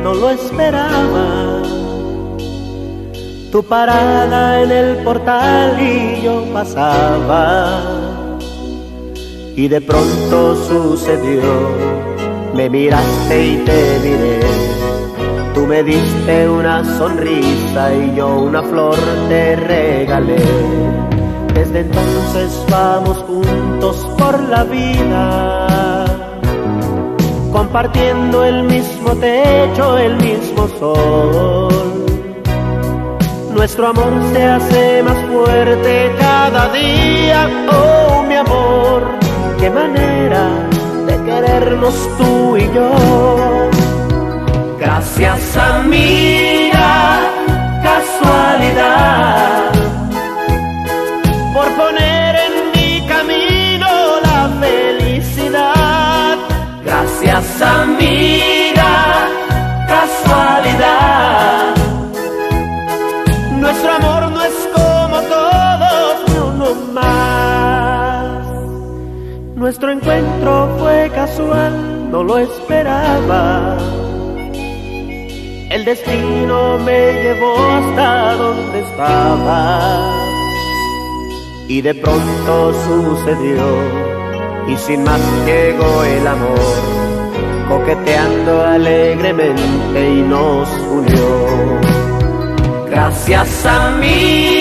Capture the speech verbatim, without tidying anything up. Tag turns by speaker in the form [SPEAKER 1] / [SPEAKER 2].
[SPEAKER 1] no lo esperaba. Tu parada en el portal y yo pasaba, y de pronto sucedió, me miraste y te miré. Tú me diste una sonrisa y yo una flor te regalé. Desde entonces vamos juntos por la vida, compartiendo el mismo techo, el mismo sol. Nuestro amor se hace más fuerte cada día. Oh, mi amor, qué manera de querernos tú y yo. Gracias, amiga, casualidad, por poner en mi camino la felicidad. Gracias, amiga, casualidad. Nuestro amor no es como todos, ni uno más. Nuestro encuentro fue casual, no lo esperaba. El destino me llevó hasta donde estaba, y de pronto sucedió, y sin más llegó el amor, coqueteando alegremente y nos unió. Gracias a mí.